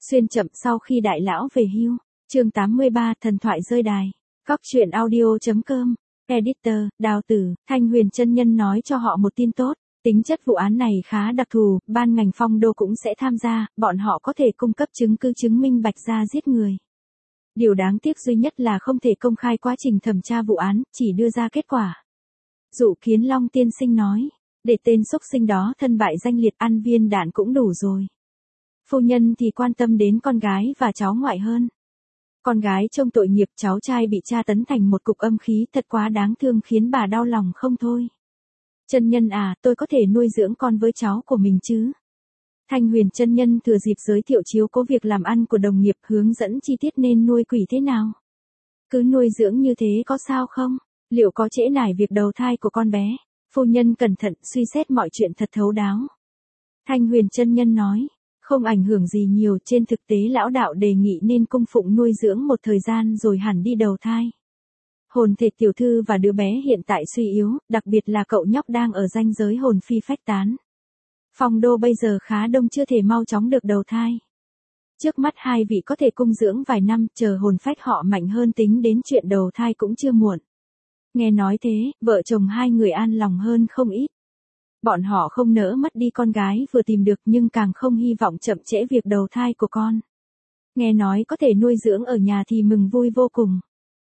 Xuyên chậm sau khi đại lão về hưu. Chương 83 thần thoại rơi đài. Góc truyện audio.com. Editor, Đào Tử, Thanh Huyền chân nhân nói cho họ một tin tốt. Tính chất vụ án này khá đặc thù, ban ngành Phong Đô cũng sẽ tham gia, bọn họ có thể cung cấp chứng cứ chứng minh Bạch Gia giết người. Điều đáng tiếc duy nhất là không thể công khai quá trình thẩm tra vụ án, chỉ đưa ra kết quả. Dụ Kiến Long tiên sinh nói, để tên xúc sinh đó thân bại danh liệt ăn viên đạn cũng đủ rồi. Phu nhân thì quan tâm đến con gái và cháu ngoại hơn. Con gái trông tội nghiệp, cháu trai bị tra tấn thành một cục âm khí thật quá đáng thương khiến bà đau lòng không thôi. Chân nhân à, tôi có thể nuôi dưỡng con với cháu của mình chứ? Thanh Huyền chân nhân thừa dịp giới thiệu chiếu cố việc làm ăn của đồng nghiệp, hướng dẫn chi tiết nên nuôi quỷ thế nào. Cứ nuôi dưỡng như thế có sao không? Liệu có trễ nải việc đầu thai của con bé? Phu nhân cẩn thận suy xét mọi chuyện thật thấu đáo. Thanh Huyền chân nhân nói, không ảnh hưởng gì nhiều, trên thực tế lão đạo đề nghị nên cung phụng nuôi dưỡng một thời gian rồi hẳn đi đầu thai. Hồn thể tiểu thư và đứa bé hiện tại suy yếu, đặc biệt là cậu nhóc đang ở ranh giới hồn phi phách tán. Phong Đô bây giờ khá đông, chưa thể mau chóng được đầu thai. Trước mắt hai vị có thể cung dưỡng vài năm, chờ hồn phách họ mạnh hơn tính đến chuyện đầu thai cũng chưa muộn. Nghe nói thế, vợ chồng hai người an lòng hơn không ít. Bọn họ không nỡ mất đi con gái vừa tìm được nhưng càng không hy vọng chậm trễ việc đầu thai của con. Nghe nói có thể nuôi dưỡng ở nhà thì mừng vui vô cùng.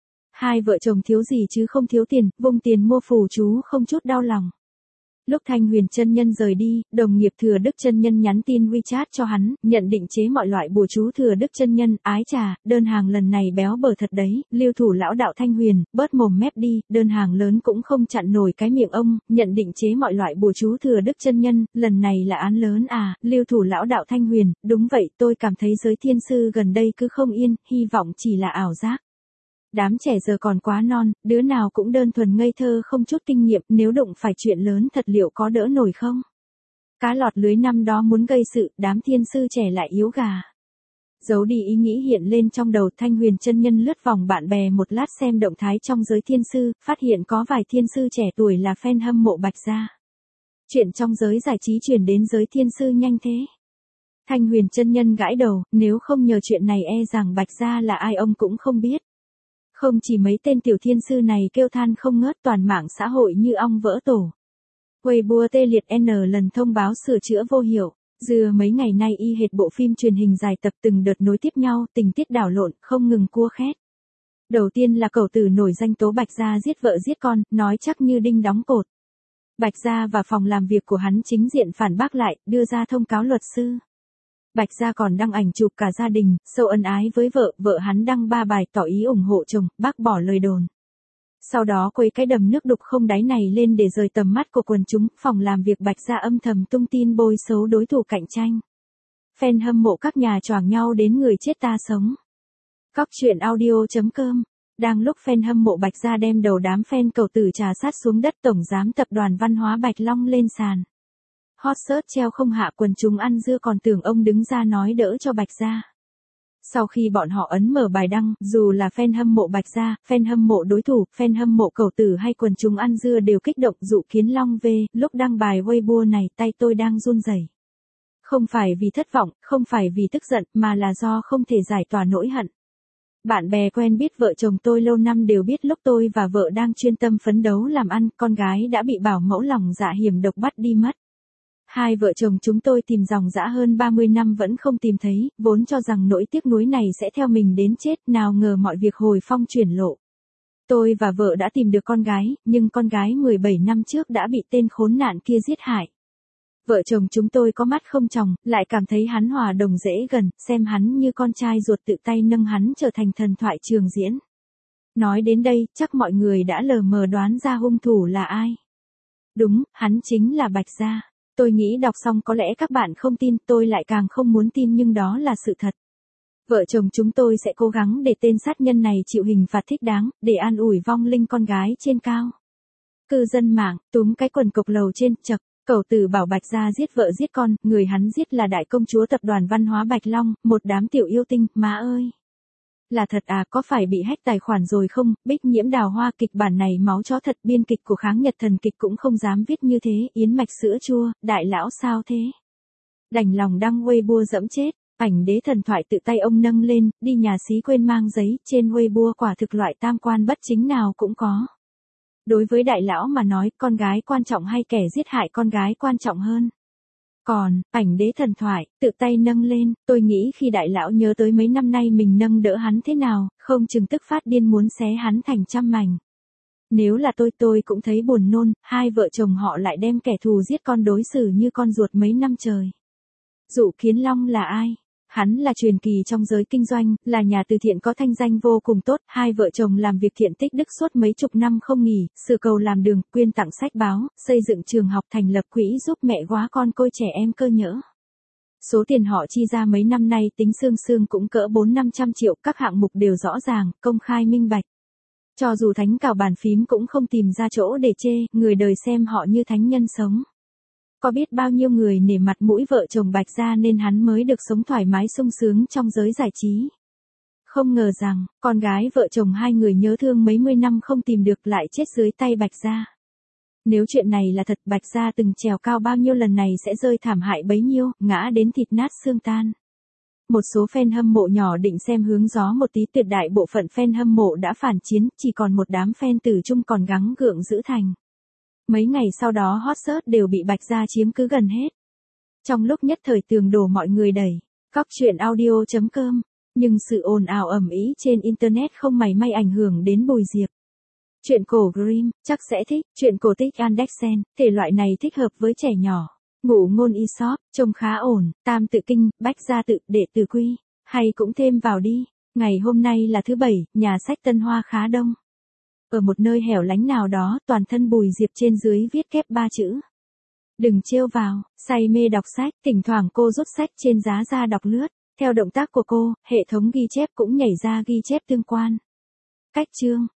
Hai vợ chồng thiếu gì chứ không thiếu tiền, vung tiền mua phù chú không chút đau lòng. Lúc Thanh Huyền chân nhân rời đi, đồng nghiệp Thừa Đức chân nhân nhắn tin WeChat cho hắn, nhận định chế mọi loại bùa chú. Thừa Đức chân nhân, ái chà, đơn hàng lần này béo bở thật đấy, lưu thủ lão đạo Thanh Huyền, bớt mồm mép đi, đơn hàng lớn cũng không chặn nổi cái miệng ông, nhận định chế mọi loại bùa chú. Thừa Đức chân nhân, lần này là án lớn à, lưu thủ lão đạo Thanh Huyền, đúng vậy, tôi cảm thấy giới thiên sư gần đây cứ không yên, hy vọng chỉ là ảo giác. Đám trẻ giờ còn quá non, đứa nào cũng đơn thuần ngây thơ không chút kinh nghiệm, nếu đụng phải chuyện lớn thật liệu có đỡ nổi không? Cá lọt lưới năm đó muốn gây sự, đám thiên sư trẻ lại yếu gà. Giấu đi ý nghĩ hiện lên trong đầu, Thanh Huyền chân nhân lướt vòng bạn bè một lát xem động thái trong giới thiên sư, phát hiện có vài thiên sư trẻ tuổi là fan hâm mộ Bạch Gia. Chuyện trong giới giải trí truyền đến giới thiên sư nhanh thế. Thanh Huyền chân nhân gãi đầu, nếu không nhờ chuyện này e rằng Bạch Gia là ai ông cũng không biết. Không chỉ mấy tên tiểu thiên sư này kêu than không ngớt, toàn mạng xã hội như ong vỡ tổ. Weibo tê liệt N lần thông báo sửa chữa vô hiệu. Dừa mấy ngày nay y hệt bộ phim truyền hình dài tập từng đợt nối tiếp nhau, tình tiết đảo lộn, không ngừng cua khét. Đầu tiên là cẩu tử nổi danh tố Bạch Gia giết vợ giết con, nói chắc như đinh đóng cột. Bạch Gia và phòng làm việc của hắn chính diện phản bác lại, đưa ra thông cáo luật sư. Bạch Gia còn đăng ảnh chụp cả gia đình, sâu ân ái với vợ, vợ hắn đăng 3 bài tỏ ý ủng hộ chồng, bác bỏ lời đồn. Sau đó quấy cái đầm nước đục không đáy này lên để rời tầm mắt của quần chúng, phòng làm việc Bạch Gia âm thầm tung tin bôi xấu đối thủ cạnh tranh. Fan hâm mộ các nhà choảng nhau đến người chết ta sống. Góc truyện audio.com. Đang lúc fan hâm mộ Bạch Gia đem đầu đám fan cẩu tử trà sát xuống đất, tổng giám tập đoàn văn hóa Bạch Long lên sàn. Hot search treo không hạ, quần chúng ăn dưa còn tưởng ông đứng ra nói đỡ cho Bạch Gia. Sau khi bọn họ ấn mở bài đăng, dù là fan hâm mộ Bạch Gia, fan hâm mộ đối thủ, fan hâm mộ cẩu tử hay quần chúng ăn dưa đều kích động. Dụ Kiến Long về, lúc đăng bài Weibo này tay tôi đang run rẩy. Không phải vì thất vọng, không phải vì tức giận, mà là do không thể giải tỏa nỗi hận. Bạn bè quen biết vợ chồng tôi lâu năm đều biết lúc tôi và vợ đang chuyên tâm phấn đấu làm ăn, con gái đã bị bảo mẫu lòng dạ hiểm độc bắt đi mất. Hai vợ chồng chúng tôi tìm dòng dã hơn 30 năm vẫn không tìm thấy, vốn cho rằng nỗi tiếc nuối này sẽ theo mình đến chết, nào ngờ mọi việc hồi phong chuyển lộ. Tôi và vợ đã tìm được con gái, nhưng con gái 17 năm trước đã bị tên khốn nạn kia giết hại. Vợ chồng chúng tôi có mắt không tròng, lại cảm thấy hắn hòa đồng dễ gần, xem hắn như con trai ruột, tự tay nâng hắn trở thành thần thoại trường diễn. Nói đến đây, chắc mọi người đã lờ mờ đoán ra hung thủ là ai. Đúng, hắn chính là Bạch Gia. Tôi nghĩ đọc xong có lẽ các bạn không tin, tôi lại càng không muốn tin nhưng đó là sự thật. Vợ chồng chúng tôi sẽ cố gắng để tên sát nhân này chịu hình phạt thích đáng, để an ủi vong linh con gái trên cao. Cư dân mạng, túm cái quần cộc lầu trên, chậc, cẩu tử bảo Bạch Gia giết vợ giết con, người hắn giết là đại công chúa tập đoàn văn hóa Bạch Long, một đám tiểu yêu tinh, má ơi. Là thật à, có phải bị hack tài khoản rồi không? Bích Nhiễm đào hoa, kịch bản này máu chó thật, biên kịch của Kháng Nhật Thần Kịch cũng không dám viết như thế, yến mạch sữa chua, đại lão sao thế? Đành lòng đăng Weibo dẫm chết. Ảnh đế thần thoại tự tay ông nâng lên, đi nhà xí quên mang giấy, trên Weibo quả thực loại tam quan bất chính nào cũng có. Đối với đại lão mà nói, con gái quan trọng hay kẻ giết hại con gái quan trọng hơn. Còn, ảnh đế thần thoại, tự tay nâng lên, tôi nghĩ khi đại lão nhớ tới mấy năm nay mình nâng đỡ hắn thế nào, không chừng tức phát điên muốn xé hắn thành trăm mảnh. Nếu là tôi cũng thấy buồn nôn, hai vợ chồng họ lại đem kẻ thù giết con đối xử như con ruột mấy năm trời. Dụ Kiến Long là ai? Hắn là truyền kỳ trong giới kinh doanh, là nhà từ thiện có thanh danh vô cùng tốt, hai vợ chồng làm việc thiện tích đức suốt mấy chục năm không nghỉ, sửa cầu làm đường, quyên tặng sách báo, xây dựng trường học, thành lập quỹ giúp mẹ góa con côi trẻ em cơ nhỡ. Số tiền họ chi ra mấy năm nay tính xương xương cũng cỡ 400-500 triệu, các hạng mục đều rõ ràng, công khai minh bạch. Cho dù thánh cào bàn phím cũng không tìm ra chỗ để chê, người đời xem họ như thánh nhân sống. Có biết bao nhiêu người nể mặt mũi vợ chồng Bạch Gia nên hắn mới được sống thoải mái sung sướng trong giới giải trí. Không ngờ rằng, con gái vợ chồng hai người nhớ thương mấy mươi năm không tìm được lại chết dưới tay Bạch Gia. Nếu chuyện này là thật, Bạch Gia từng trèo cao bao nhiêu lần này sẽ rơi thảm hại bấy nhiêu, ngã đến thịt nát xương tan. Một số fan hâm mộ nhỏ định xem hướng gió một tí, tuyệt đại bộ phận fan hâm mộ đã phản chiến, chỉ còn một đám fan tử trung còn gắng gượng giữ thành. Mấy ngày sau đó hot search đều bị Bạch Gia chiếm cứ gần hết. Trong lúc nhất thời tường đổ mọi người đẩy, Cóc Truyện Audio.com, nhưng sự ồn ào ầm ĩ trên internet không mảy may ảnh hưởng đến Bùi Diệp. Chuyện cổ Grimm, chắc sẽ thích, chuyện cổ tích Andersen, thể loại này thích hợp với trẻ nhỏ. Ngụ ngôn Aesop, trông khá ổn, Tam tự kinh, Bách gia tự, Đệ tử quy, hay cũng thêm vào đi. Ngày hôm nay là thứ Bảy, nhà sách Tân Hoa khá đông. Ở một nơi hẻo lánh nào đó, toàn thân Bùi Diệp trên dưới viết kép 3 chữ. Đừng trêu vào, say mê đọc sách, thỉnh thoảng cô rút sách trên giá ra đọc lướt. Theo động tác của cô, hệ thống ghi chép cũng nhảy ra ghi chép tương quan. Cách chương,